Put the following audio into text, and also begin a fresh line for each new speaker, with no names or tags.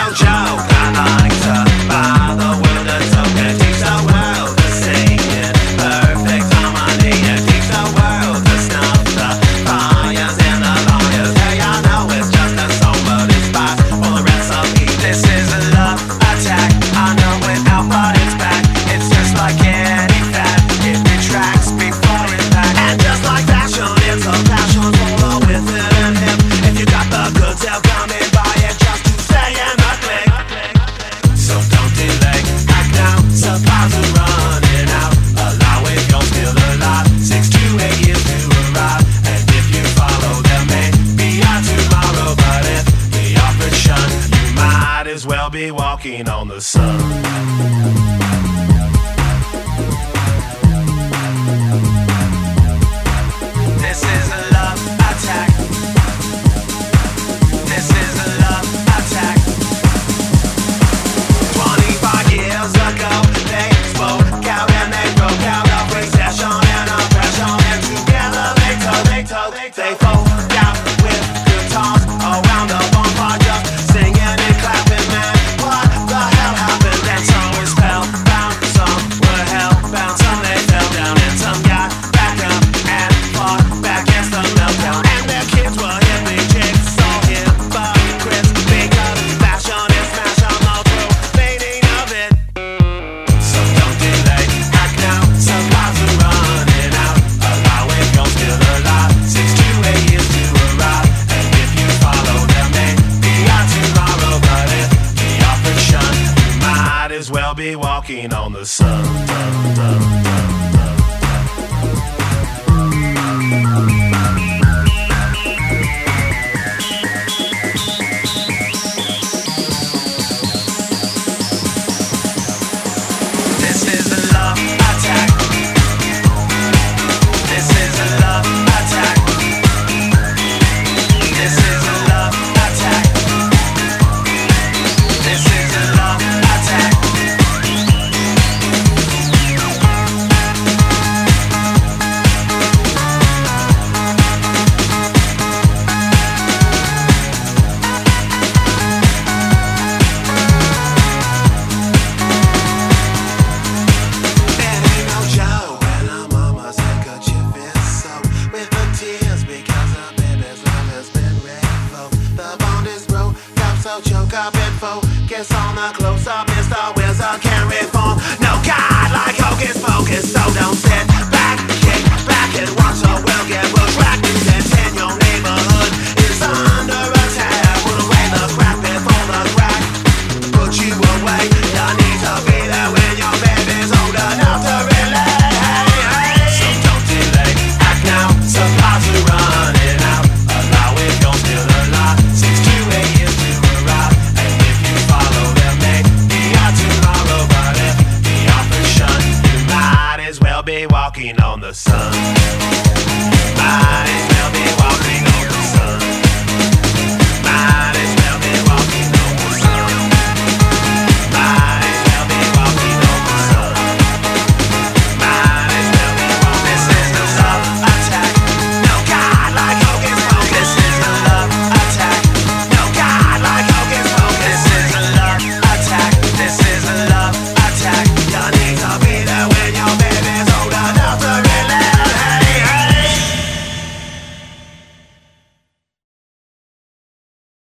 no joke. I like to buy the world a token. Teach the world to sing in perfect harmony. And teach the world to snuff the fires and the lawyers. Hey, I know it's just a song, but it's by all the recipe. This is a love attack. I know it out, but it's back. It's just like any fat. It retracts before it's back. And just like fashion, it's a passion. Follow with it and hip. If you got the goods, they'll come and buy it just to stay in the click. So don't delay, act now. Supplies are running out. Allow it, you'll still alive. 6 to 8 years to arrive. And if you follow them, maybe not tomorrow. But if the offered shun, you might as well be walking on the sun. This is a love attack. This is a love attack. 25 years ago, they spoke out and they broke out of recession and oppression. And together they folk out with guitars around the bonfire, just singing and clapping. Man, what the hell happened? And some were spellbound, some were hellbound, some they fell down, and some got back up and fought back against the meltdown. And their kids were hippie chicks, all hypocrites, because fashion is fashion, all through fading of it. So don't delay, act now. Supplies are running out. Allow it, you're still alive. 6 to 8 years to arrive. And if you follow them, maybe not tomorrow. But if the offered shun, you might as well be walking on the sun. This is a love attack. This is a love attack. This is a love attack. This is a love attack. It ain't no joke when a mama's handkerchief is soaked with the tears because her baby's love has been revoked. The bond is broke up, so choke up and focus on the close-up. Mr. Wizard can't reform. No God like Hocus Pocus, so don't sit back, kick back and watch the world get bushwhacked.